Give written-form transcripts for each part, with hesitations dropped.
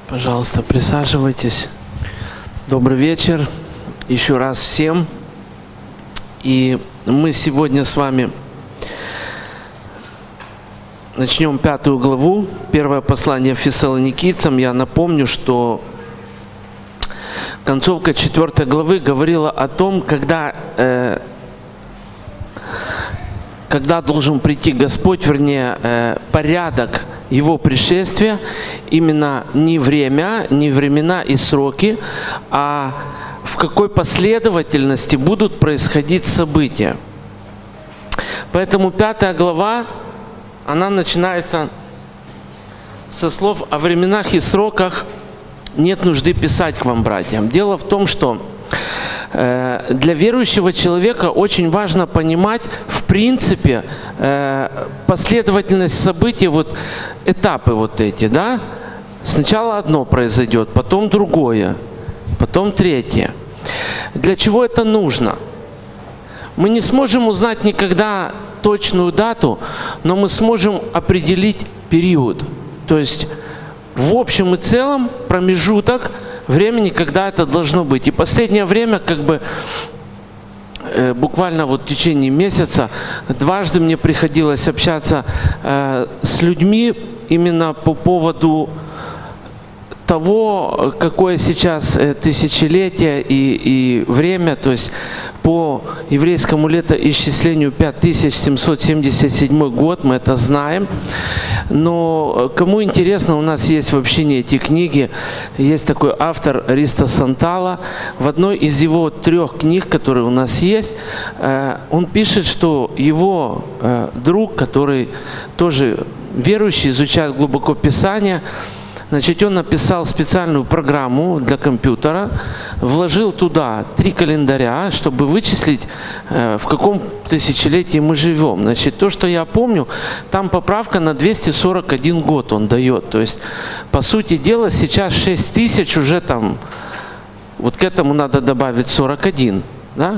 Пожалуйста, присаживайтесь. Добрый вечер еще раз всем. И мы сегодня с вами начнем 5 главу, первое послание Фессалоникийцам. Я напомню, что концовка 4 главы говорила о том, когда должен прийти Господь, вернее, порядок Его пришествия, именно не время, не времена и сроки, а в какой последовательности будут происходить события. Поэтому 5 глава, она начинается со слов: «О временах и сроках нет нужды писать к вам, братьям». Дело в том, что для верующего человека очень важно понимать, в принципе, последовательность событий, вот этапы вот эти, да? Сначала одно произойдет, потом другое, потом третье. Для чего это нужно? Мы не сможем узнать никогда точную дату, но мы сможем определить период. То есть в общем и целом промежуток времени, когда это должно быть. И последнее время, буквально вот в течение месяца, дважды мне приходилось общаться с людьми именно по поводу того, какое сейчас тысячелетие и время, то есть по еврейскому летоисчислению 5777 год, мы это знаем. Но кому интересно, у нас есть в общине эти книги. Есть такой автор Ристо Сантала. В одной из его 3 книг, которые у нас есть, он пишет, что его друг, который тоже верующий, изучает глубоко Писание, значит, он написал специальную программу для компьютера, вложил туда 3 календаря, чтобы вычислить, в каком тысячелетии мы живем. Значит, то, что я помню, там поправка на 241 год он дает. То есть, по сути дела, сейчас 6000 уже там, вот к этому надо добавить 41, да?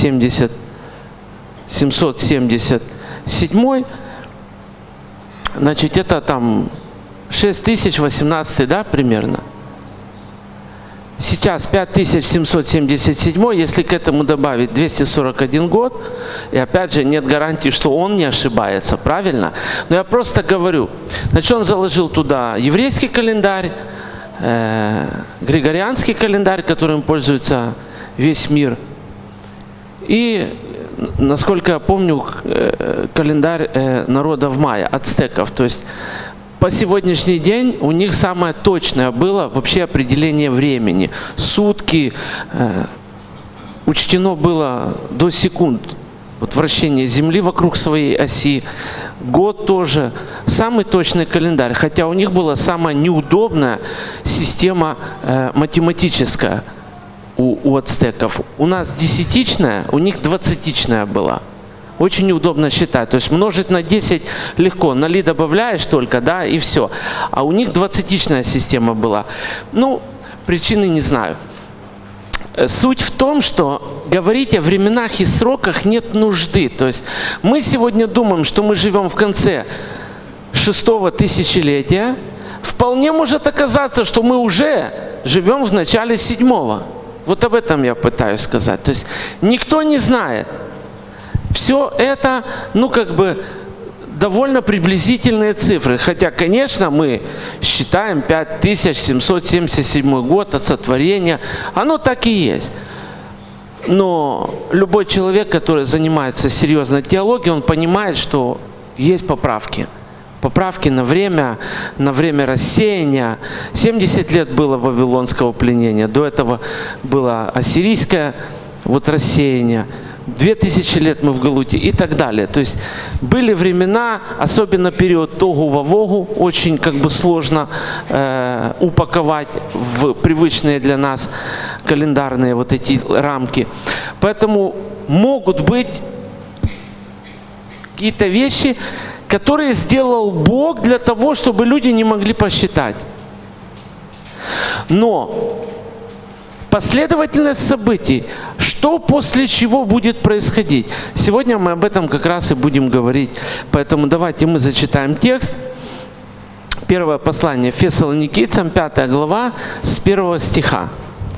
777, значит, это там 6018, да, примерно. Сейчас 5777, если к этому добавить 241 год, и опять же нет гарантии, что он не ошибается, правильно? Но я просто говорю, значит, он заложил туда еврейский календарь, григорианский календарь, которым пользуется весь мир, и, насколько я помню, календарь народов майя, ацтеков, то есть по сегодняшний день у них самое точное было вообще определение времени. Сутки учтено было до секунд. Вот вращение Земли вокруг своей оси. Год тоже. Самый точный календарь. Хотя у них была самая неудобная система математическая у ацтеков. У нас десятичная, у них двадцатичная была. Очень неудобно считать. То есть множить на 10 легко. На ли добавляешь только, да, и все. А у них двадцатичная система была. Ну, причины не знаю. Суть в том, что говорить о временах и сроках нет нужды. То есть мы сегодня думаем, что мы живем в конце 6-го тысячелетия. Вполне может оказаться, что мы уже живем в начале 7-го. Вот об этом я пытаюсь сказать. То есть никто не знает. Все это, довольно приблизительные цифры. Хотя, конечно, мы считаем 5777 год от сотворения. Оно так и есть. Но любой человек, который занимается серьезной теологией, он понимает, что есть поправки. Поправки на время рассеяния. 70 лет было вавилонского пленения. До этого было ассирийское рассеяние. 2000 лет мы в Галуте и так далее. То есть были времена, особенно период Тогу-Вавогу, очень сложно упаковать в привычные для нас календарные вот эти рамки. Поэтому могут быть какие-то вещи, которые сделал Бог для того, чтобы люди не могли посчитать. Но последовательность событий, что после чего будет происходить. Сегодня мы об этом как раз и будем говорить. Поэтому давайте мы зачитаем текст. Первое послание Фессалоникийцам, 5 глава, с 1 стиха.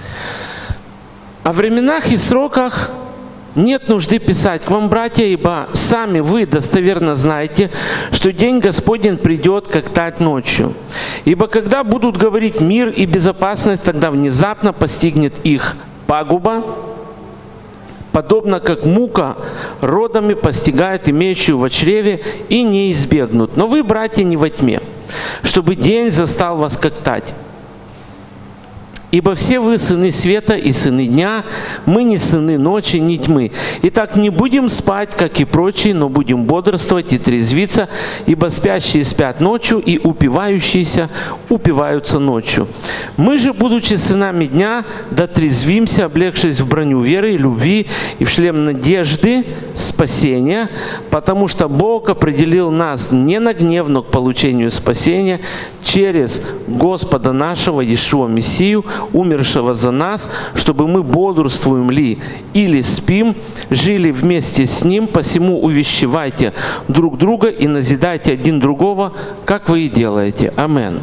«О временах и сроках нет нужды писать к вам, братья, ибо сами вы достоверно знаете, что день Господень придет, как тать ночью. Ибо когда будут говорить мир и безопасность, тогда внезапно постигнет их пагуба, подобно как мука родами постигает имеющую во чреве, и не избегнут. Но вы, братья, не во тьме, чтобы день застал вас, как тать. Ибо все вы сыны света и сыны дня, мы не сыны ночи, ни тьмы. Итак, не будем спать, как и прочие, но будем бодрствовать и трезвиться, ибо спящие спят ночью, и упивающиеся упиваются ночью. Мы же, будучи сынами дня, дотрезвимся, облегшись в броню веры и любви и в шлем надежды спасения, потому что Бог определил нас не на гнев, но к получению спасения через Господа нашего Иешуа Мессию, умершего за нас, чтобы мы, бодрствуем ли или спим, жили вместе с Ним. Посему увещевайте друг друга и назидайте один другого, как вы и делаете. Амин».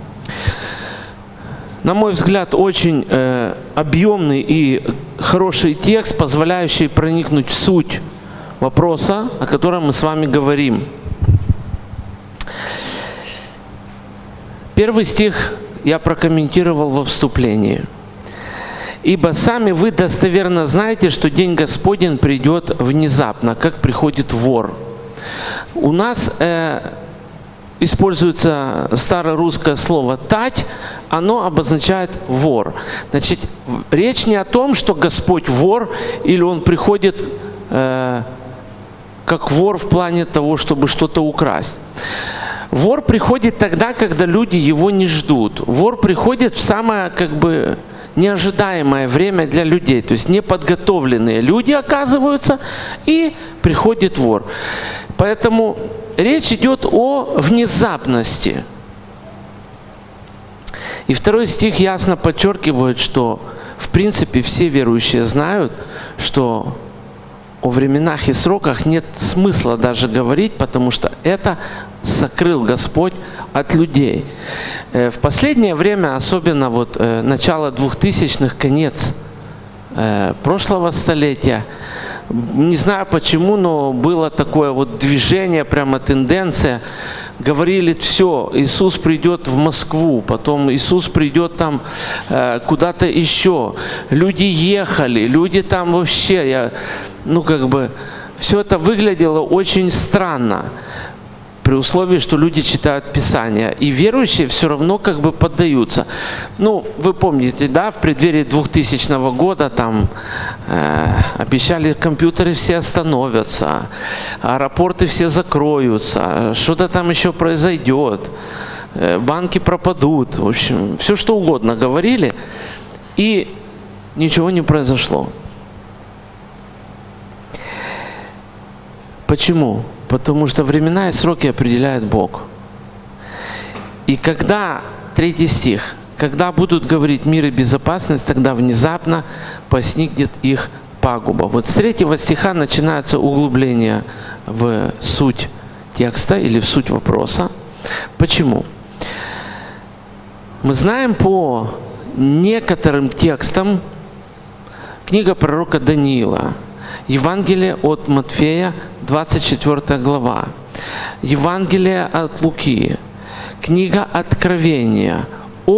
На мой взгляд, очень объемный и хороший текст, позволяющий проникнуть в суть вопроса, о котором мы с вами говорим. Первый стих я прокомментировал во вступлении. «Ибо сами вы достоверно знаете, что день Господень придет внезапно, как приходит вор». У нас используется старорусское слово «тать», оно обозначает «вор». Значит, речь не о том, что Господь вор, или Он приходит как вор в плане того, чтобы что-то украсть. Вор приходит тогда, когда люди его не ждут. Вор приходит в самое, неожидаемое время для людей. То есть неподготовленные люди оказываются, и приходит вор. Поэтому речь идет о внезапности. И 2 стих ясно подчеркивает, что в принципе все верующие знают, что о временах и сроках нет смысла даже говорить, потому что это сокрыл Господь от людей. В последнее время, особенно начало 2000-х, конец прошлого столетия, не знаю почему, но было такое движение, прямо тенденция. Говорили: все, Иисус придет в Москву, потом Иисус придет там куда-то еще. Люди ехали, люди там вообще, все это выглядело очень странно, при условии, что люди читают Писание. И верующие все равно поддаются. Вы помните, да, в преддверии 2000 года там обещали, компьютеры все остановятся, аэропорты все закроются, что-то там еще произойдет, банки пропадут. В общем, все что угодно говорили, и ничего не произошло. Почему? Потому что времена и сроки определяет Бог. И когда, 3 стих, когда будут говорить мир и безопасность, тогда внезапно постигнет их пагуба. С 3 стиха начинается углубление в суть текста или в суть вопроса. Почему? Мы знаем по некоторым текстам книга пророка Даниила, Евангелие от Матфея, 24 глава, Евангелие от Луки, книга Откровения.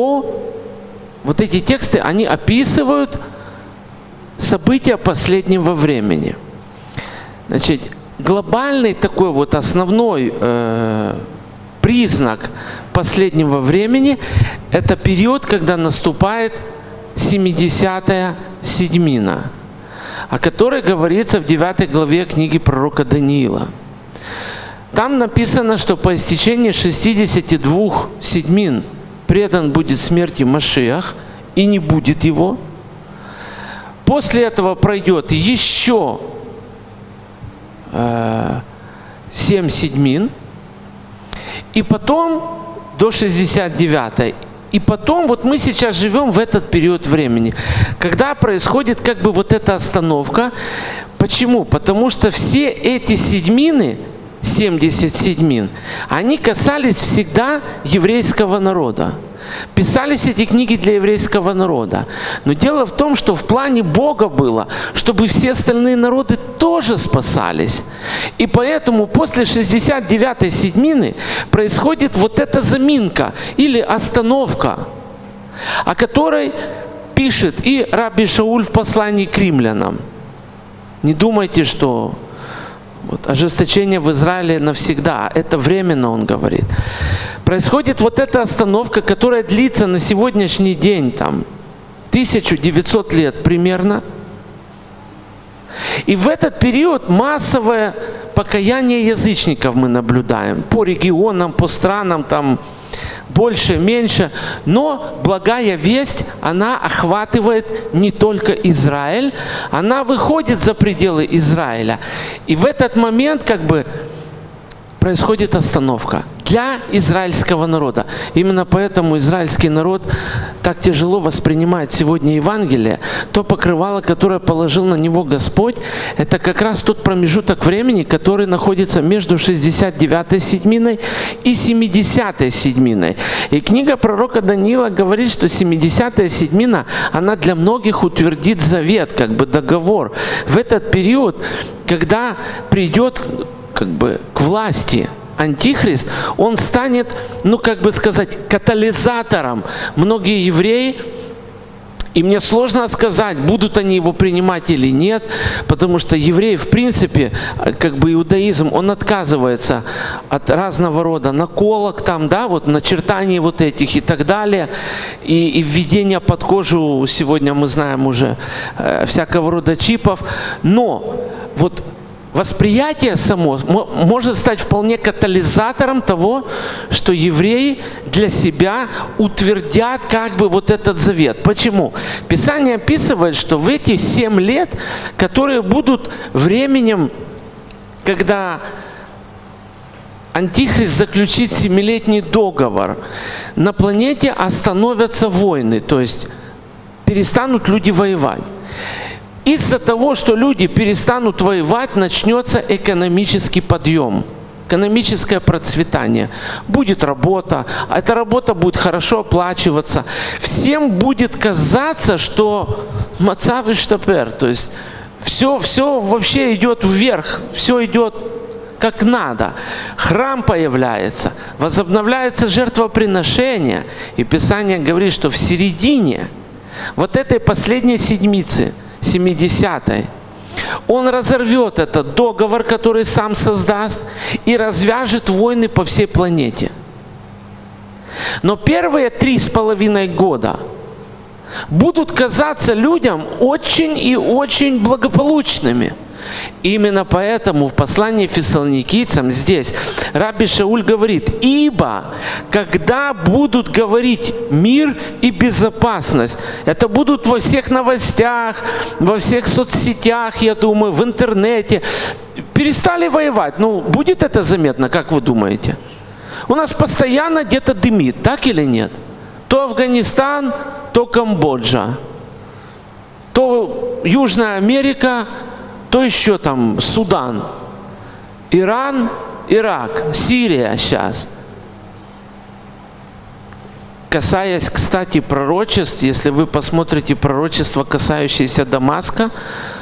Эти тексты, они описывают события последнего времени. Значит, глобальный такой основной признак последнего времени – это период, когда наступает 70-я седьмина, о которой говорится в 9 главе книги пророка Даниила. Там написано, что по истечении 62 седьмин предан будет смерти Машиах, и не будет его. После этого пройдет еще 7 седьмин, и потом до 69-й. И потом мы сейчас живем в этот период времени, когда происходит эта остановка. Почему? Потому что все эти седьмины 70 седьмин, они касались всегда еврейского народа. Писались эти книги для еврейского народа. Но дело в том, что в плане Бога было, чтобы все остальные народы тоже спасались. И поэтому после 69-й седьмины происходит вот эта заминка или остановка, о которой пишет и Рабби Шауль в послании к римлянам. Не думайте, что ожесточение в Израиле навсегда. Это временно, он говорит. Происходит вот эта остановка, которая длится на сегодняшний день, 1900 лет примерно. И в этот период массовое покаяние язычников мы наблюдаем. По регионам, по странам, больше, меньше. Но благая весть, она охватывает не только Израиль, она выходит за пределы Израиля. И в этот момент происходит остановка для израильского народа. Именно поэтому израильский народ так тяжело воспринимает сегодня Евангелие. То покрывало, которое положил на него Господь, это как раз тот промежуток времени, который находится между 69-й седьминой и 70-й седьминой. И книга пророка Даниила говорит, что 70-я седьмина, она для многих утвердит завет, договор. В этот период, когда придет к власти Антихрист, он станет, катализатором. Многие евреи, и мне сложно сказать, будут они его принимать или нет, потому что евреи, в принципе, иудаизм, он отказывается от разного рода наколок, начертаний этих и так далее, и введения под кожу, сегодня мы знаем уже, всякого рода чипов. Но восприятие само может стать вполне катализатором того, что евреи для себя утвердят этот завет. Почему? Писание описывает, что в эти 7 лет, которые будут временем, когда Антихрист заключит 7-летний договор, на планете остановятся войны, то есть перестанут люди воевать. Из-за того, что люди перестанут воевать, начнется экономический подъем, экономическое процветание. Будет работа, эта работа будет хорошо оплачиваться. Всем будет казаться, что мацав иштапер, то есть все вообще идет вверх, все идет как надо. Храм появляется, возобновляется жертвоприношение. И Писание говорит, что в середине этой последней седмицы, 70-й, он разорвет этот договор, который сам создаст, и развяжет войны по всей планете. Но первые 3,5 года будут казаться людям очень и очень благополучными. Именно поэтому в послании фессалоникийцам здесь Рабби Шауль говорит: «Ибо, когда будут говорить мир и безопасность», это будут во всех новостях, во всех соцсетях, я думаю, в интернете, перестали воевать. Будет это заметно, как вы думаете? У нас постоянно где-то дымит, так или нет? То Афганистан, то Камбоджа, то Южная Америка, то еще Судан, Иран, Ирак, Сирия сейчас. Касаясь, кстати, пророчеств, если вы посмотрите пророчества, касающиеся Дамаска,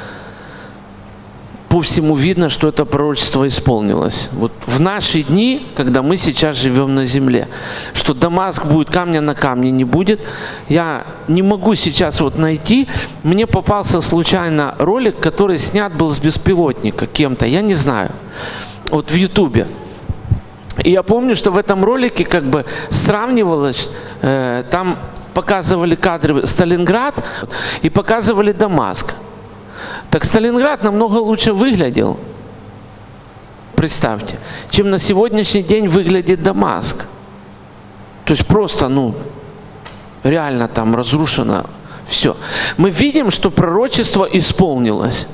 по всему видно, что это пророчество исполнилось. В наши дни, когда мы сейчас живем на земле, что Дамаск будет, камня на камне не будет. Я не могу сейчас найти. Мне попался случайно ролик, который снят был с беспилотника кем-то, я не знаю, в Ютубе. И я помню, что в этом ролике сравнивалось, там показывали кадры Сталинград и показывали Дамаск. Так Сталинград намного лучше выглядел, представьте, чем на сегодняшний день выглядит Дамаск. То есть просто, реально разрушено все. Мы видим, что пророчество исполнилось.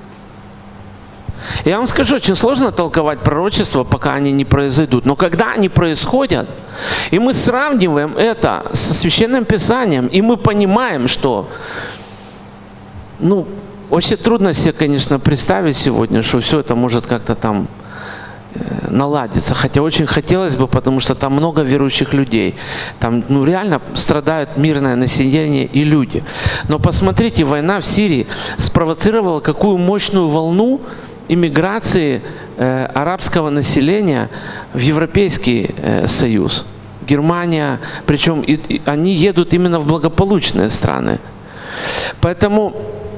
Я вам скажу, очень сложно толковать пророчества, пока они не произойдут. Но когда они происходят, и мы сравниваем это со Священным Писанием, и мы понимаем, что, очень трудно себе, конечно, представить сегодня, что все это может как-то наладится. Хотя очень хотелось бы, потому что там много верующих людей. Там реально страдают мирное население и люди. Но посмотрите, война в Сирии спровоцировала какую мощную волну иммиграции арабского населения в Европейский Союз. Германия, причем они едут именно в благополучные страны. Поэтому,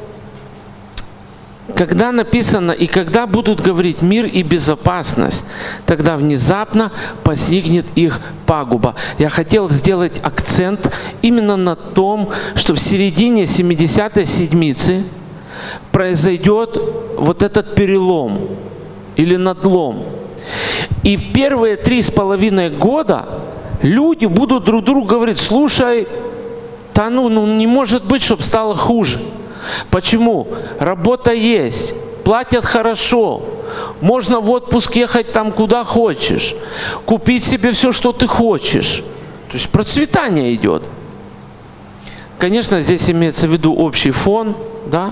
когда написано, и когда будут говорить мир и безопасность, тогда внезапно постигнет их пагуба. Я хотел сделать акцент именно на том, что в середине 70-й седмицы произойдет вот этот перелом или надлом. И в первые 3,5 года люди будут друг другу говорить: слушай, да не может быть, чтобы стало хуже. Почему? Работа есть, платят хорошо, можно в отпуск ехать там куда хочешь, купить себе все, что ты хочешь. То есть процветание идет. Конечно, здесь имеется в виду общий фон, да?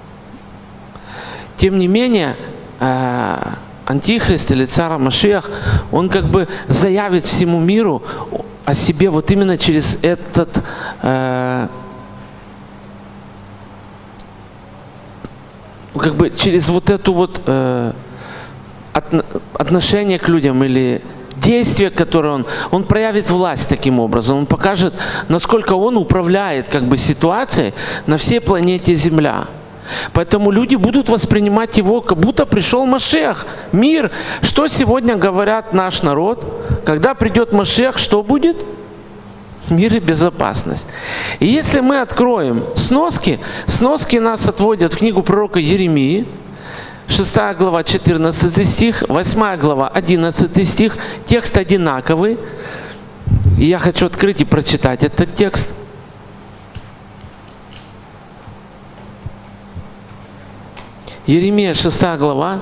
Тем не менее, Антихрист или Царь Машиах, он как бы заявит всему миру о себе вот именно через этот как бы через вот эту вот отношение к людям или действие, которое он проявит власть таким образом. Он покажет, насколько он управляет как бы ситуацией на всей планете Земля. Поэтому люди будут воспринимать его, как будто пришел Машиах, мир. Что сегодня говорят наш народ? Когда придет Машиах, что будет? Мир и безопасность. И если мы откроем сноски нас отводят в книгу пророка Еремии, 6 глава, 14 стих, 8 глава, 11 стих, текст одинаковый. И я хочу открыть и прочитать этот текст. Еремия, 6 глава,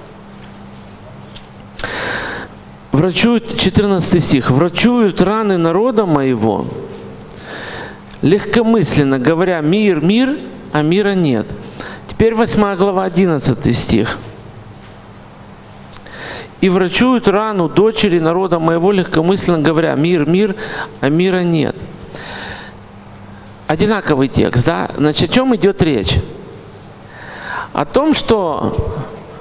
врачуют, 14 стих, «Врачуют раны народа моего, легкомысленно говоря, мир, мир, а мира нет». Теперь 8 глава, 11 стих. «И врачуют рану дочери народа моего, легкомысленно говоря, мир, мир, а мира нет». Одинаковый текст, да? Значит, о чем идет речь? О том, что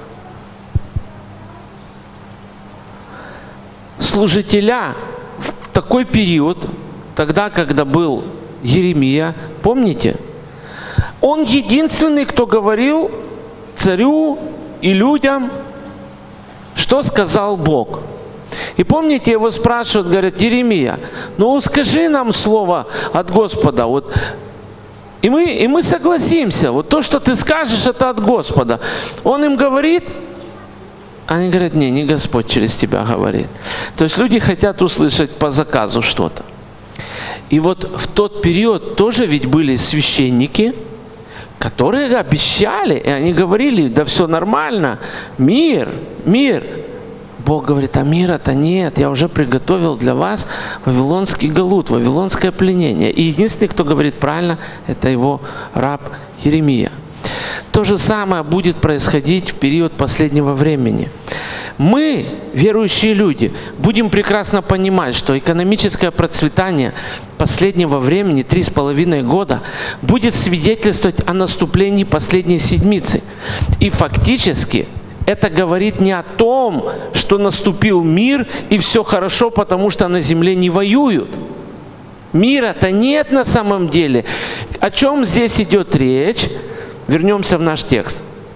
служителя в такой период, тогда, когда был Еремия, помните? Он единственный, кто говорил царю и людям, что сказал Бог. И помните, его спрашивают, говорят: Еремия, ну скажи нам слово от Господа. Вот. И мы согласимся. Вот то, что ты скажешь, это от Господа. Он им говорит, они говорят: не Господь через тебя говорит. То есть люди хотят услышать по заказу что-то. И вот в тот период тоже ведь были священники, которые обещали, и они говорили: да все нормально, мир, мир. Бог говорит: а мира-то нет, я уже приготовил для вас вавилонский галут, вавилонское пленение. И единственный, кто говорит правильно, это его раб Еремия. То же самое будет происходить в период последнего времени. Мы, верующие люди, будем прекрасно понимать, что экономическое процветание последнего времени, 3,5 года, будет свидетельствовать о наступлении последней седмицы. И фактически это говорит не о том, что наступил мир и все хорошо, потому что на земле не воюют. Мира-то нет на самом деле. О чем здесь идет речь? Вернемся в наш текст.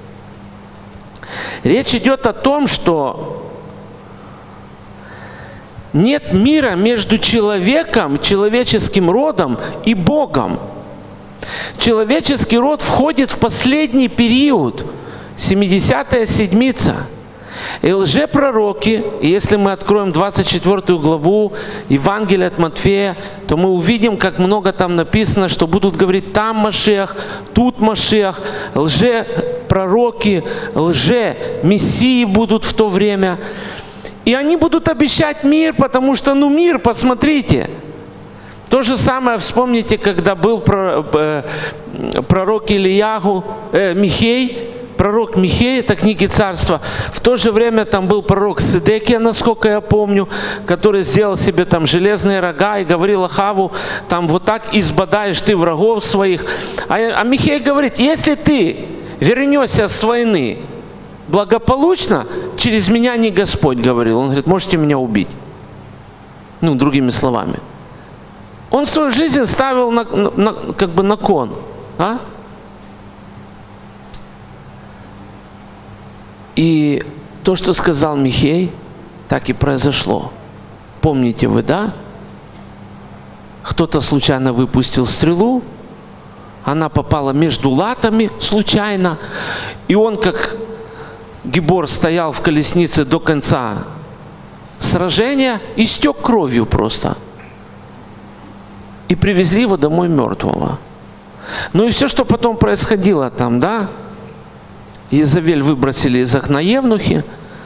Речь идет о том, что нет мира между человеком, человеческим родом и Богом. Человеческий род входит в последний период, 70-я седмица. И лжепророки, если мы откроем 24 главу Евангелия от Матфея, то мы увидим, как много там написано, что будут говорить: там Машиах, тут Машиах, лжепророки, лже-мессии будут в то время. И они будут обещать мир, потому что, мир, посмотрите. То же самое вспомните, когда был пророк Михей, пророк Михея, это книги царства. В то же время там был пророк Сидекия, насколько я помню, который сделал себе там железные рога и говорил Ахаву, там вот так избадаешь ты врагов своих. А Михей говорит, если ты вернешься с войны благополучно, через меня не Господь говорил. Он говорит, можете меня убить. Ну, другими словами. Он свою жизнь ставил как бы на кон. А? И то, что сказал Михей, так и произошло. Помните вы, да? Кто-то случайно выпустил стрелу, она попала между латами случайно, и он, как Гибор, стоял в колеснице до конца сражения, истек кровью просто. И привезли его домой мертвого. Ну и все, что потом происходило там, да? Иезавель выбросили из окна евнухи,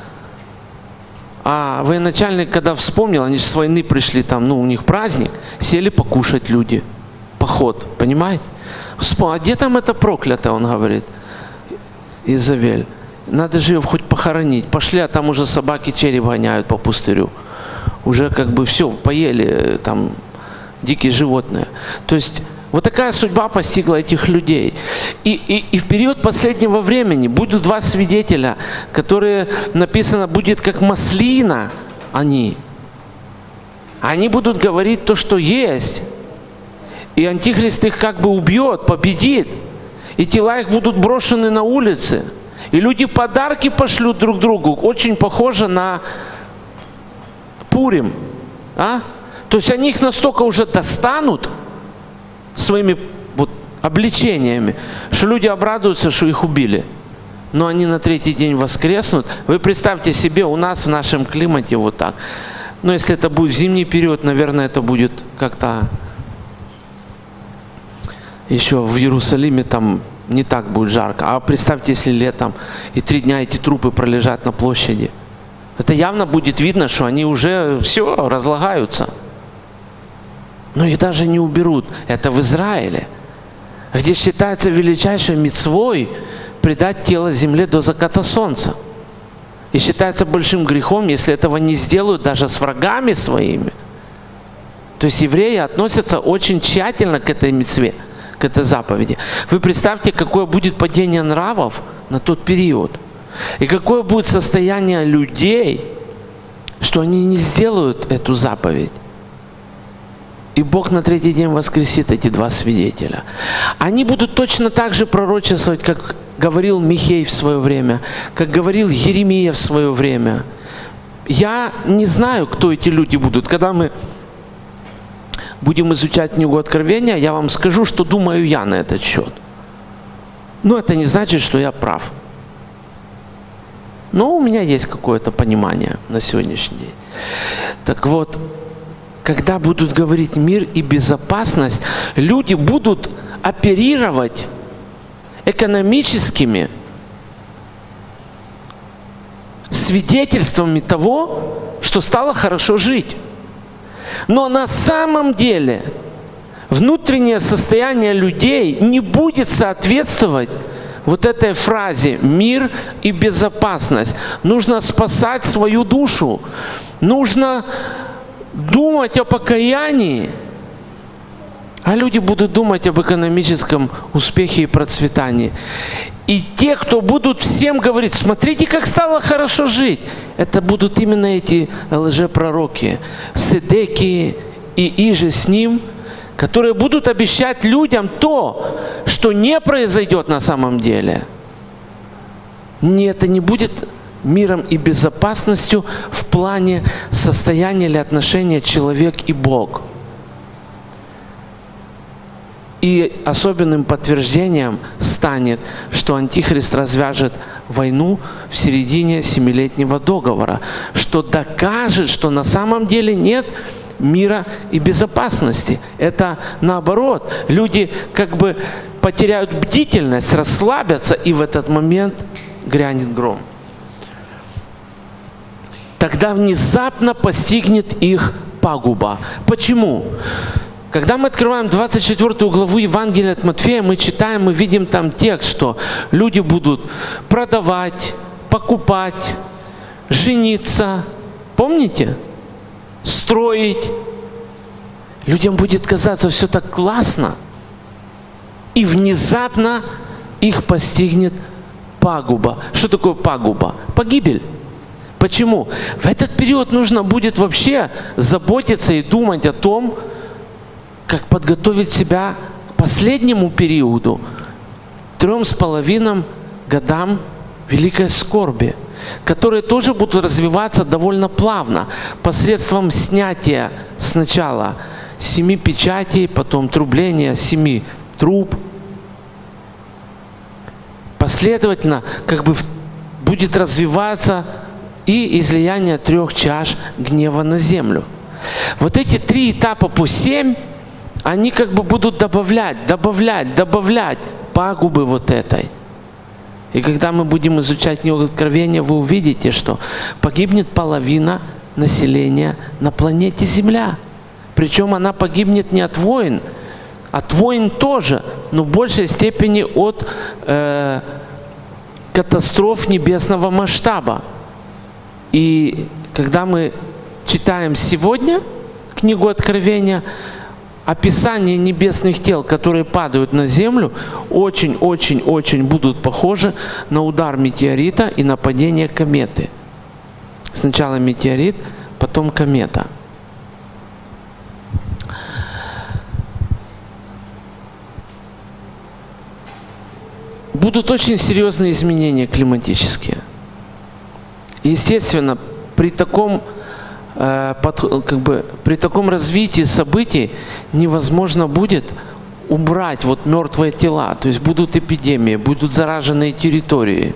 а военачальник, когда вспомнил, они же с войны пришли там, ну у них праздник, сели покушать люди, поход, понимаете? А где там это проклято, он говорит, Иезавель, надо же ее хоть похоронить. Пошли, а там уже собаки череп гоняют по пустырю. Уже как бы все, поели там дикие животные. То есть вот такая судьба постигла этих людей. И в период последнего времени будут два свидетеля, которые, написано, будет как маслина они. Они будут говорить то, что есть. И Антихрист их как бы убьет, победит. И тела их будут брошены на улицы. И люди подарки пошлют друг другу. Очень похоже на Пурим. А? То есть они их настолько уже достанут своими вот обличениями, что люди обрадуются, что их убили. Но они на третий день воскреснут. Вы представьте себе, у нас в нашем климате вот так. Но если это будет в зимний период, наверное, это будет как-то еще в Иерусалиме там не так будет жарко. А представьте, если летом и 3 дня эти трупы пролежат на площади. Это явно будет видно, что они уже все разлагаются. Но их даже не уберут. Это в Израиле, где считается величайшей мицвой предать тело земле до заката солнца. И считается большим грехом, если этого не сделают даже с врагами своими. То есть евреи относятся очень тщательно к этой мицве, к этой заповеди. Вы представьте, какое будет падение нравов на тот период. И какое будет состояние людей, что они не сделают эту заповедь. И Бог на третий день воскресит эти два свидетеля. Они будут точно так же пророчествовать, как говорил Михей в свое время, как говорил Еремия в свое время. Я не знаю, кто эти люди будут. Когда мы будем изучать книгу Откровения, я вам скажу, что думаю я на этот счет. Но это не значит, что я прав. Но у меня есть какое-то понимание на сегодняшний день. Так вот, когда будут говорить мир и безопасность, люди будут оперировать экономическими свидетельствами того, что стало хорошо жить. Но на самом деле внутреннее состояние людей не будет соответствовать вот этой фразе «мир и безопасность». Нужно спасать свою душу. Нужно думать о покаянии. А люди будут думать об экономическом успехе и процветании. И те, кто будут всем говорить, смотрите, как стало хорошо жить, это будут именно эти лжепророки, Сидекии и иже с ним, которые будут обещать людям то, что не произойдет на самом деле. Нет, это не будет миром и безопасностью в плане состояния или отношения человек и Бог. И особенным подтверждением станет, что Антихрист развяжет войну в середине 7-летнего договора, что докажет, что на самом деле нет мира и безопасности. Это наоборот. Люди как бы потеряют бдительность, расслабятся, и в этот момент грянет гром. Тогда внезапно постигнет их пагуба. Почему? Когда мы открываем 24 главу Евангелия от Матфея, мы читаем, мы видим там текст, что люди будут продавать, покупать, жениться, помните? Строить. Людям будет казаться все так классно, и внезапно их постигнет пагуба. Что такое пагуба? Погибель. Почему? В этот период нужно будет вообще заботиться и думать о том, как подготовить себя к последнему периоду, 3,5 годам великой скорби, которые тоже будут развиваться довольно плавно, посредством снятия сначала 7 печатей, потом трубления 7 труб. Последовательно будет развиваться и излияние 3 чаш гнева на землю. Вот эти 3 этапа по 7, они будут добавлять пагубы вот этой. И когда мы будем изучать книгу Откровения, вы увидите, что погибнет половина населения на планете Земля. Причем она погибнет не от войн тоже, но в большей степени от катастроф небесного масштаба. И когда мы читаем сегодня книгу Откровения, описание небесных тел, которые падают на землю, очень будут похожи на удар метеорита и на падение кометы. Сначала метеорит, потом комета. Будут очень серьезные изменения климатические. Естественно, при таком развитии событий невозможно будет убрать мертвые тела. То есть будут эпидемии, будут зараженные территории,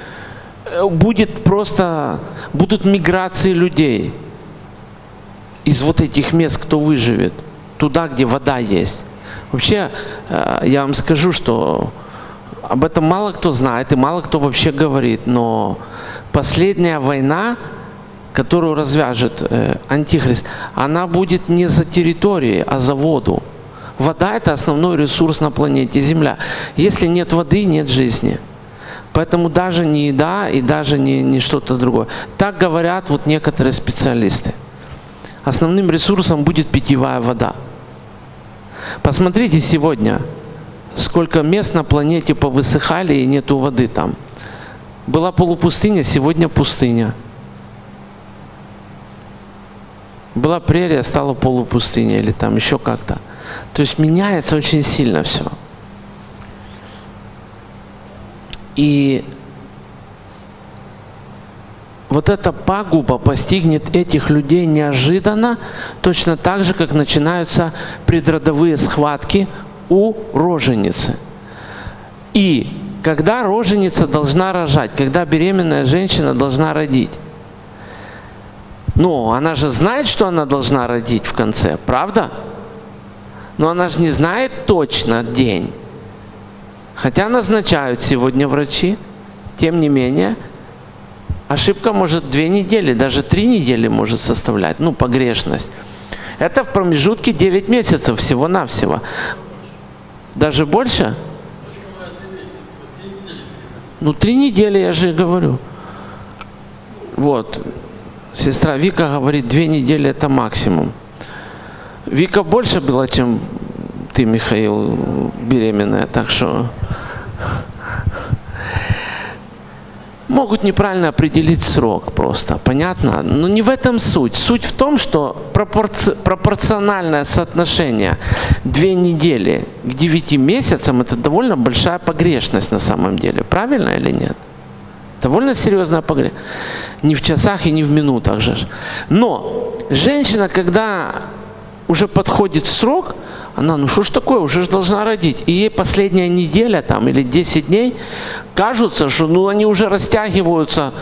будут миграции людей из этих мест, кто выживет, туда, где вода есть. Вообще, я вам скажу, что об этом мало кто знает и мало кто вообще говорит, но последняя война, которую развяжет Антихрист, она будет не за территорией, а за воду. Вода – это основной ресурс на планете Земля. Если нет воды, нет жизни. Поэтому даже не еда и даже не что-то другое. Так говорят некоторые специалисты. Основным ресурсом будет питьевая вода. Посмотрите сегодня, сколько мест на планете повысыхали и нету воды там. Была полупустыня, сегодня пустыня. Была прерия, стала полупустыня или там еще как-то. То есть меняется очень сильно все. И эта пагуба постигнет этих людей неожиданно, точно так же, как начинаются предродовые схватки у роженицы. И когда роженица должна рожать, когда беременная женщина должна родить, она же знает, что она должна родить в конце, правда? Но она же не знает точно день. Хотя назначают сегодня врачи, тем не менее, ошибка может 2 недели, даже 3 недели может составлять, погрешность. Это в промежутке 9 месяцев всего-навсего. Даже больше? 3 недели, я же и говорю. Сестра Вика говорит, 2 недели это максимум. Вика больше была, чем ты, Михаил, беременная, так что могут неправильно определить срок просто, понятно? Но не в этом суть. Суть в том, что пропорциональное соотношение 2 недели к 9 месяцам – это довольно большая погрешность на самом деле. Правильно или нет? Довольно серьезная погрешность. Не в часах и не в минутах же. Но женщина, когда уже подходит срок, она, что ж такое, уже должна родить. И ей последняя неделя там, или 10 дней кажутся, что они уже растягиваются,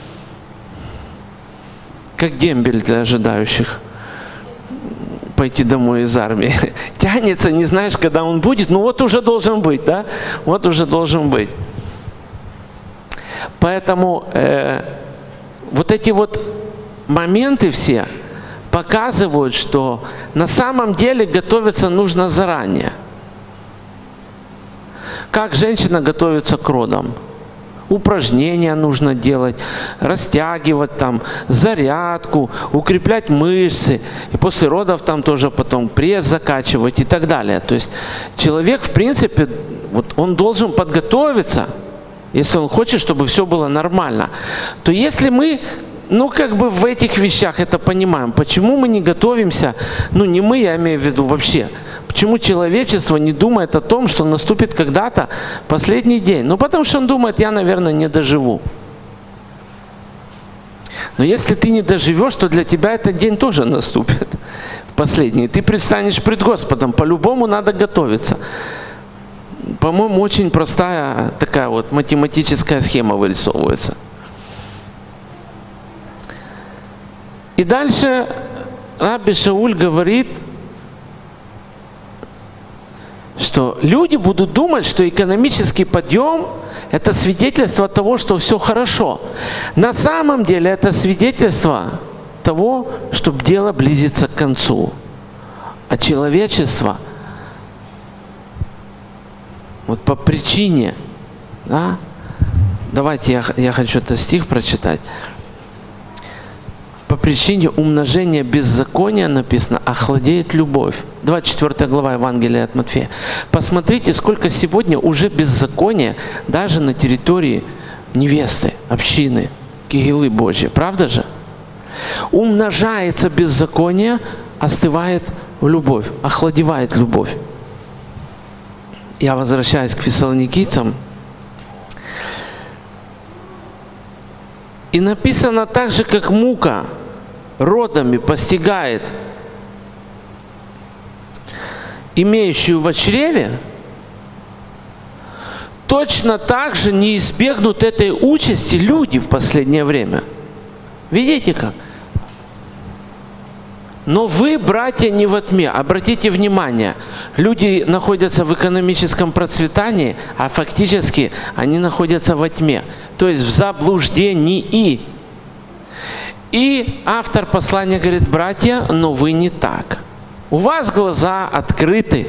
как дембель для ожидающих пойти домой из армии. Тянется, не знаешь, когда он будет, уже должен быть, да? Уже должен быть. Поэтому эти моменты все показывают, что на самом деле готовиться нужно заранее. Как женщина готовится к родам? Упражнения нужно делать, растягивать там, зарядку, укреплять мышцы. И после родов там тоже потом пресс закачивать и так далее. То есть человек, в принципе, вот он должен подготовиться, если он хочет, чтобы все было нормально. То если мы, в этих вещах это понимаем, почему мы не готовимся, не мы, я имею в виду вообще, почему человечество не думает о том, что наступит когда-то последний день? Потому что он думает, я, наверное, не доживу. Но если ты не доживешь, то для тебя этот день тоже наступит, последний. Ты предстанешь пред Господом, по-любому надо готовиться. По-моему, очень простая такая вот математическая схема вырисовывается. И дальше Рабби Шауль говорит, что люди будут думать, что экономический подъем – это свидетельство того, что все хорошо. На самом деле это свидетельство того, что дело близится к концу. А человечество, вот по причине, да, давайте я хочу этот стих прочитать. По причине умножения беззакония, написано, охладеет любовь. 24 глава Евангелия от Матфея. Посмотрите, сколько сегодня уже беззакония даже на территории невесты, общины, Кегилы Божьей. Правда же? Умножается беззаконие, остывает любовь, охладевает любовь. Я возвращаюсь к фессалоникийцам. И написано так же, как мука родами постигает имеющую в чреве, точно так же не избегнут этой участи люди в последнее время. Видите как? Но вы, братья, не во тьме. Обратите внимание, люди находятся в экономическом процветании, а фактически они находятся во тьме. То есть в заблуждении. И автор послания говорит, братья, но вы не так. У вас глаза открыты,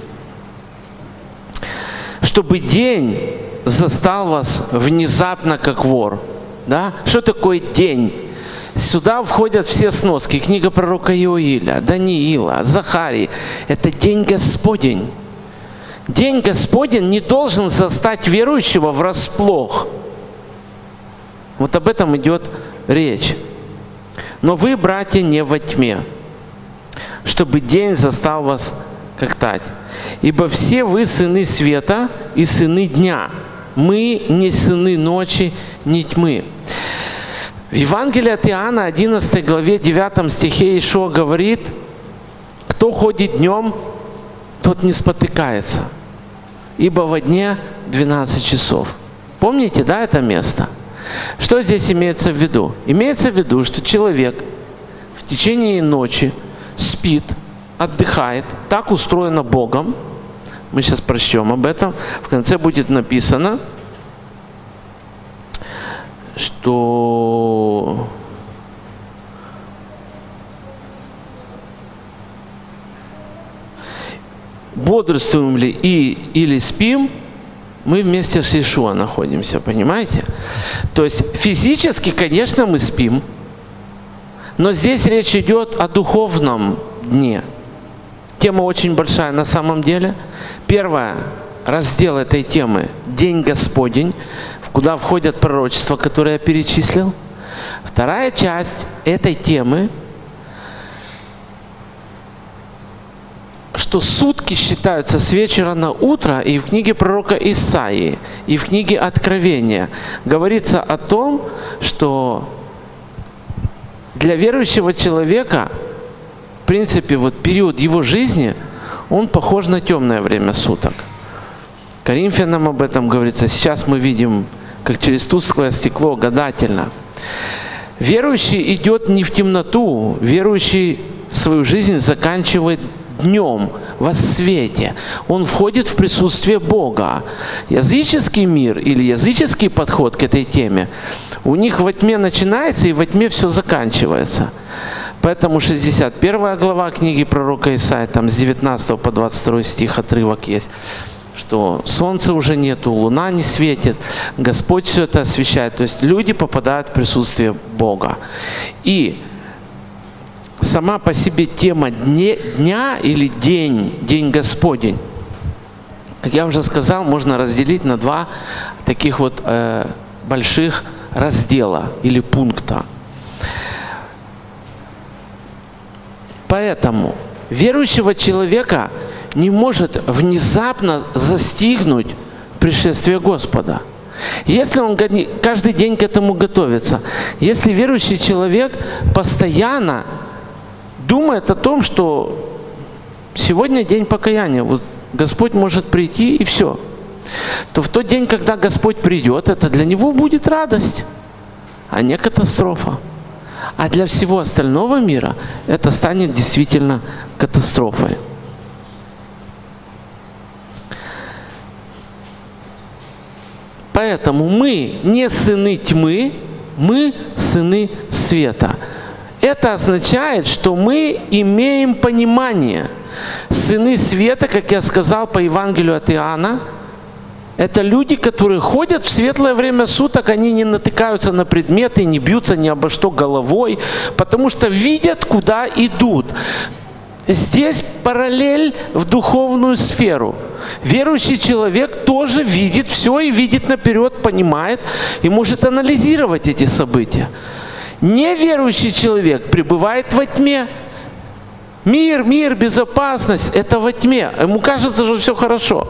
чтобы день застал вас внезапно, как вор. Да? Что такое день? Сюда входят все сноски. Книга пророка Иоиля, Даниила, Захарии. Это день Господень. День Господень не должен застать верующего врасплох. Вот об этом идет речь. Но вы, братья, не во тьме, чтобы день застал вас как тать. Ибо все вы сыны света и сыны дня. Мы не сыны ночи, ни тьмы. В Евангелии от Иоанна, 11 главе, 9 стихе Иешуа говорит, кто ходит днем, тот не спотыкается, ибо во дне 12 часов. Помните, да, это место? Что здесь имеется в виду? Имеется в виду, что человек в течение ночи спит, отдыхает, так устроено Богом. Мы сейчас прочтем об этом. В конце будет написано, что бодрствуем ли или спим, мы вместе с Иешуа находимся, понимаете? То есть физически, конечно, мы спим, но здесь речь идет о духовном дне. Тема очень большая на самом деле. Первый раздел этой темы – День Господень, куда входят пророчества, которые я перечислил. Вторая часть этой темы, что сутки считаются с вечера на утро, и в книге пророка Исаии, и в книге Откровения говорится о том, что для верующего человека, в принципе, вот период его жизни, он похож на темное время суток. Коринфянам об этом говорится. Сейчас мы видим, как через тусклое стекло, гадательно. Верующий идет не в темноту, верующий свою жизнь заканчивает днем, во свете. Он входит в присутствие Бога. Языческий мир или языческий подход к этой теме, у них во тьме начинается и во тьме все заканчивается. Поэтому 61 глава книги пророка Исаии, там с 19 по 22 стих отрывок есть, что солнца уже нету, луна не светит, Господь все это освещает. То есть люди попадают в присутствие Бога. И сама по себе тема дня или день Господень, как я уже сказал, можно разделить на два таких вот больших раздела или пункта. Поэтому верующего человека не может внезапно застигнуть пришествие Господа. Если он каждый день к этому готовится, если верующий человек постоянно думает о том, что сегодня день покаяния, вот Господь может прийти и все, то в тот день, когда Господь придет, это для него будет радость, а не катастрофа. А для всего остального мира это станет действительно катастрофой. Поэтому мы не сыны тьмы, мы сыны света. Это означает, что мы имеем понимание. Сыны света, как я сказал по Евангелию от Иоанна, это люди, которые ходят в светлое время суток, они не натыкаются на предметы, не бьются ни обо что головой, потому что видят, куда идут. Здесь параллель в духовную сферу. Верующий человек тоже видит все и видит наперед, понимает и может анализировать эти события. Неверующий человек пребывает во тьме. Мир, безопасность – это во тьме. Ему кажется, что все хорошо.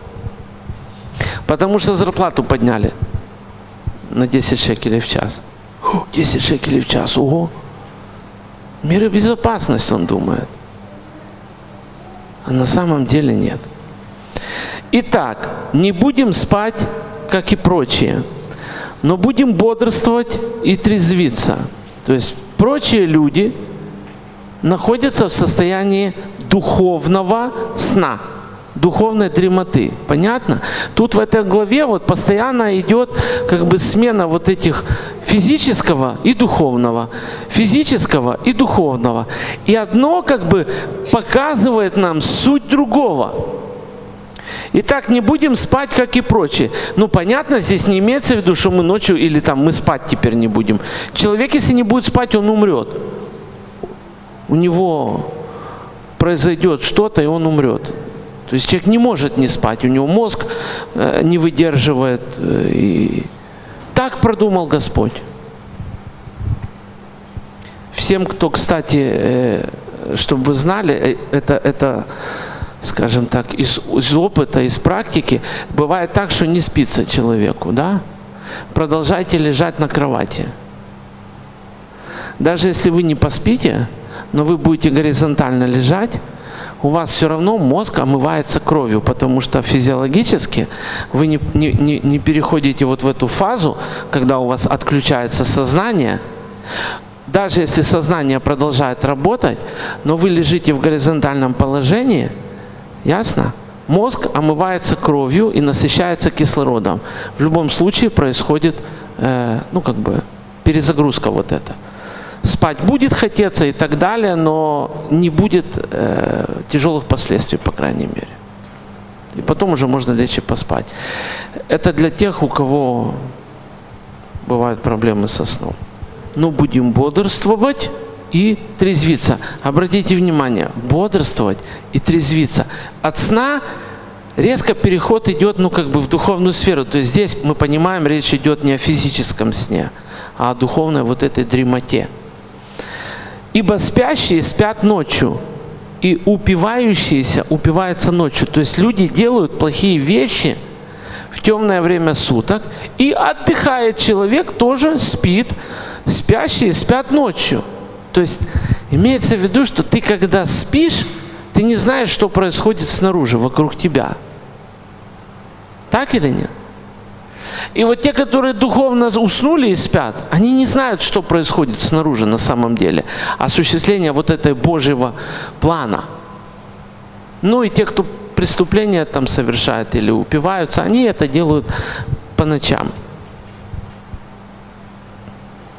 Потому что зарплату подняли на 10 шекелей в час. 10 шекелей в час, ого! Мир и безопасность, он думает. А на самом деле нет. Итак, не будем спать, как и прочие, но будем бодрствовать и трезвиться. То есть прочие люди находятся в состоянии духовного сна, духовной дремоты. Понятно? Тут в этой главе вот постоянно идет как бы смена вот этих физического и духовного, физического и духовного. И одно как бы показывает нам суть другого. Итак, не будем спать, как и прочие. Ну, понятно, здесь не имеется в виду, что мы ночью или там мы спать теперь не будем. Человек, если не будет спать, он умрет. У него произойдет что-то, и он умрет. То есть человек не может не спать, у него мозг не выдерживает. И так продумал Господь. Всем, кто, кстати, чтобы вы знали, это скажем так, из опыта, из практики, бывает так, что не спится человеку, да? Продолжайте лежать на кровати. Даже если вы не поспите, но вы будете горизонтально лежать, у вас все равно мозг омывается кровью, потому что физиологически вы не переходите вот в эту фазу, когда у вас отключается сознание. Даже если сознание продолжает работать, но вы лежите в горизонтальном положении, ясно? Мозг омывается кровью и насыщается кислородом. В любом случае происходит, перезагрузка вот эта. Спать будет хотеться и так далее, но не будет тяжелых последствий, по крайней мере. И потом уже можно лечь и поспать. Это для тех, у кого бывают проблемы со сном. Но будем бодрствовать и трезвиться. Обратите внимание, бодрствовать и трезвиться. От сна резко переход идет, в духовную сферу. То есть здесь мы понимаем, речь идет не о физическом сне, а о духовной вот этой дремоте. Ибо спящие спят ночью, и упивающиеся упиваются ночью. То есть люди делают плохие вещи в темное время суток, и отдыхает человек, тоже спит. Спящие спят ночью. То есть имеется в виду, что ты когда спишь, ты не знаешь, что происходит снаружи, вокруг тебя. Так или нет? И вот те, которые духовно уснули и спят, они не знают, что происходит снаружи на самом деле. Осуществление вот этой Божьего плана. Ну и те, кто преступления там совершают или упиваются, они это делают по ночам.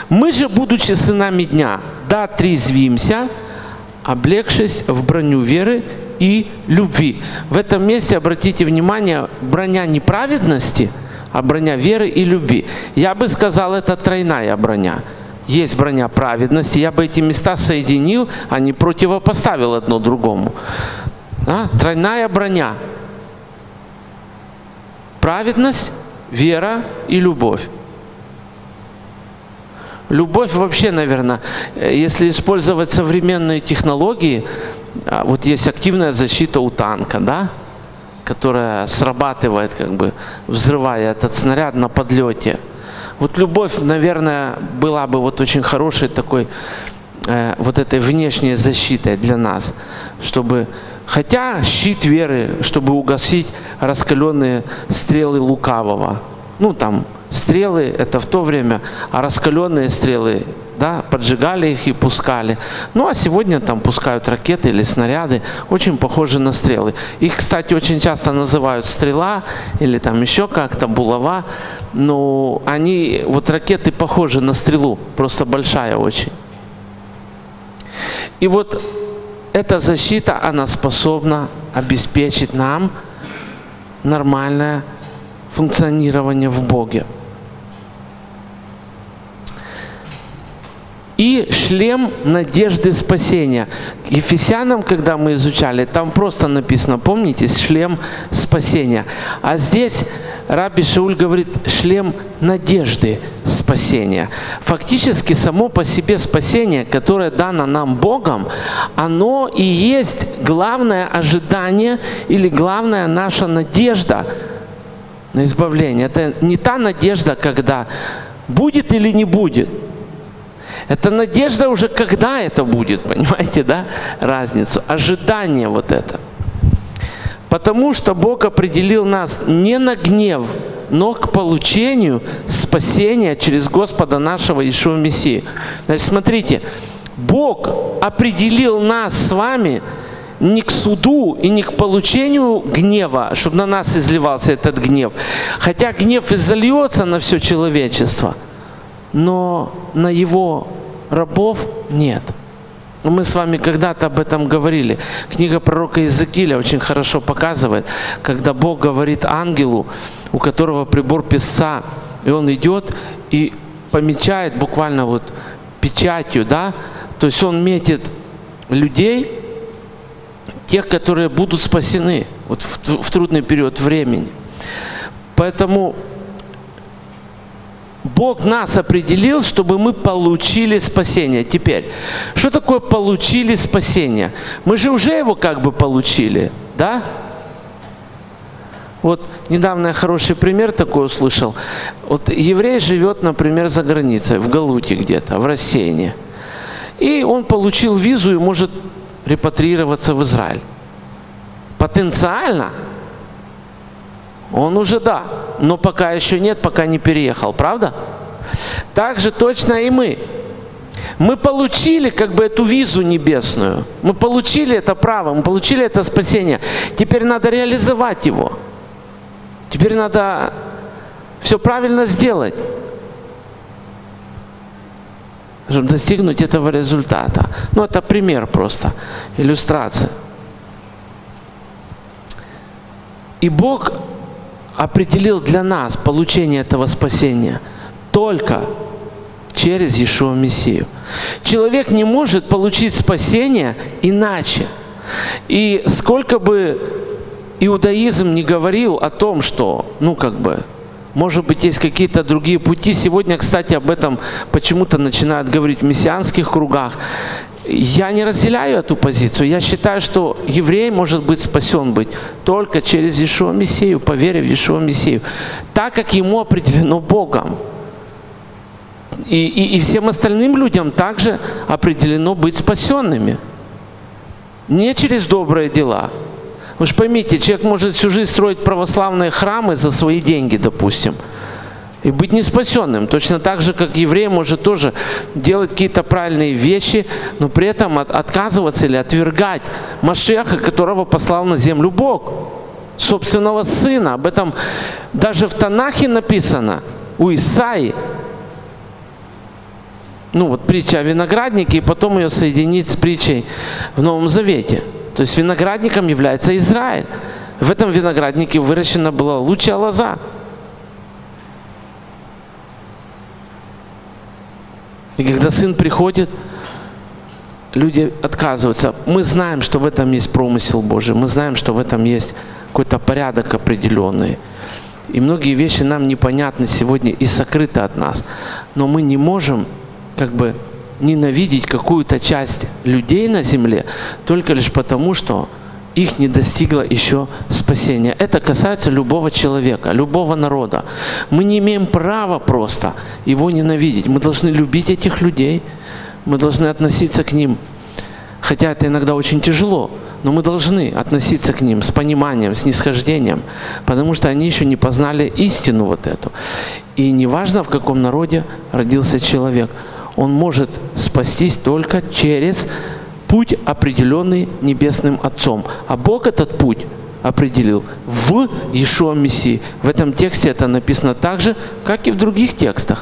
Мы же, будучи сынами дня, дотрезвимся, облегшись в броню веры и любви. В этом месте, обратите внимание, броня не праведности, а броня веры и любви. Я бы сказал, это тройная броня. Есть броня праведности, я бы эти места соединил, а не противопоставил одно другому. Тройная броня. Праведность, вера и любовь. Любовь вообще, наверное, если использовать современные технологии, вот есть активная защита у танка, да, которая срабатывает, как бы взрывая этот снаряд на подлете. Вот любовь, наверное, была бы вот очень хорошей такой, вот этой внешней защитой для нас, чтобы, хотя щит веры, чтобы угасить раскаленные стрелы лукавого. Ну там, стрелы это в то время, а раскаленные стрелы, да, поджигали их и пускали. Ну а сегодня там пускают ракеты или снаряды, очень похожи на стрелы. Их, кстати, очень часто называют стрела или там еще как-то булава. Но они, вот ракеты похожи на стрелу, просто большая очень. И вот эта защита, она способна обеспечить нам нормальное функционирование в Боге. И шлем надежды спасения. Ефесянам, когда мы изучали, там просто написано, помните, шлем спасения. А здесь Рабби Шауль говорит, шлем надежды спасения. Фактически само по себе спасение, которое дано нам Богом, оно и есть главное ожидание или главная наша надежда на избавление. Это не та надежда, когда будет или не будет. Это надежда уже, когда это будет, понимаете, да, разницу? Ожидание вот это. Потому что Бог определил нас не на гнев, но к получению спасения через Господа нашего Иешуа Мессию. Значит, смотрите, Бог определил нас с вами не к суду и не к получению гнева, чтобы на нас изливался этот гнев. Хотя гнев изольется на все человечество, но на его рабов нет. Мы с вами когда-то об этом говорили. Книга пророка Иезекииля очень хорошо показывает, когда Бог говорит ангелу, у которого прибор песца, и он идет и помечает буквально вот печатью, да, то есть он метит людей, тех, которые будут спасены вот в трудный период времени. Поэтому Бог нас определил, чтобы мы получили спасение. Теперь, что такое получили спасение? Мы же уже его как бы получили, да? Вот недавно я хороший пример такой услышал. Вот еврей живет, например, за границей, в Галуте где-то, в рассеянии. И он получил визу и может репатриироваться в Израиль. Потенциально он уже да, но пока еще нет, пока не переехал, правда? Так же точно и мы. Мы получили как бы эту визу небесную, мы получили это право, мы получили это спасение. Теперь надо реализовать его. Теперь надо все правильно сделать, чтобы достигнуть этого результата. Ну, это пример просто, иллюстрация. И Бог определил для нас получение этого спасения только через Иешуа Мессию. Человек не может получить спасение иначе. И сколько бы иудаизм не говорил о том, что, ну как бы, может быть, есть какие-то другие пути. Сегодня, кстати, об этом почему-то начинают говорить в мессианских кругах. Я не разделяю эту позицию. Я считаю, что еврей может быть спасен только через Иешуа Мессию, по вере в Иешуа Мессию, так как ему определено Богом. И всем остальным людям также определено быть спасенными. Не через добрые дела. Вы же поймите, человек может всю жизнь строить православные храмы за свои деньги, допустим, и быть не спасенным. Точно так же, как еврей может тоже делать какие-то правильные вещи, но при этом отказываться или отвергать Машиаха, которого послал на землю Бог, собственного Сына. Об этом даже в Танахе написано, у Исаии. Ну вот притча о винограднике, и потом ее соединить с притчей в Новом Завете. То есть виноградником является Израиль. В этом винограднике выращена была лучшая лоза. И когда Сын приходит, люди отказываются. Мы знаем, что в этом есть промысел Божий. Мы знаем, что в этом есть какой-то порядок определенный. И многие вещи нам непонятны сегодня и сокрыты от нас. Но мы не можем как бы ненавидеть какую-то часть людей на земле только лишь потому, что их не достигло еще спасения. Это касается любого человека, любого народа. Мы не имеем права просто его ненавидеть. Мы должны любить этих людей. Мы должны относиться к ним, хотя это иногда очень тяжело, но мы должны относиться к ним с пониманием, с снисхождением, потому что они еще не познали истину вот эту. И неважно, в каком народе родился человек, он может спастись только через путь, определенный Небесным Отцом. А Бог этот путь определил в Иешуа Мессии. В этом тексте это написано так же, как и в других текстах.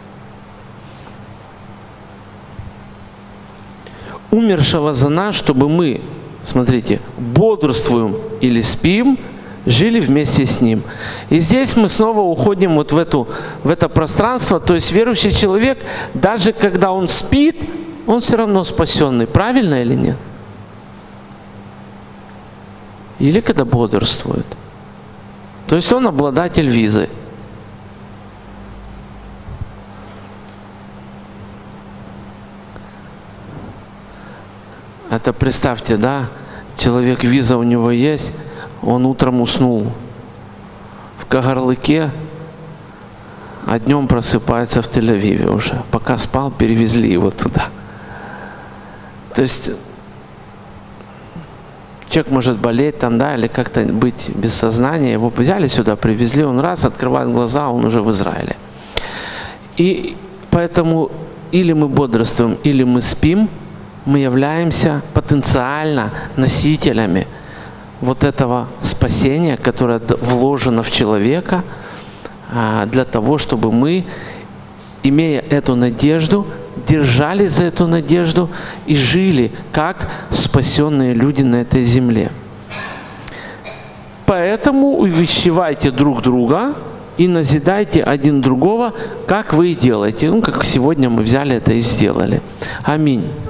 Умершего за нас, чтобы мы, смотрите, бодрствуем или спим, жили вместе с Ним. И здесь мы снова уходим вот в это пространство. То есть верующий человек, даже когда он спит, он все равно спасенный. Правильно или нет? Или когда бодрствует. То есть он обладатель визы. Это представьте, да, человек, виза у него есть, он утром уснул в Кагарлыке, а днем просыпается в Тель-Авиве уже. Пока спал, перевезли его туда. То есть человек может болеть там, да, или как-то быть без сознания, его взяли сюда, привезли, он раз, открывает глаза, он уже в Израиле. И поэтому или мы бодрствуем, или мы спим, мы являемся потенциально носителями вот этого спасения, которое вложено в человека, для того, чтобы мы, имея эту надежду, держались за эту надежду и жили как спасенные люди на этой земле. Поэтому увещевайте друг друга и назидайте один другого, как вы и делаете. Ну, как сегодня мы взяли это и сделали. Аминь.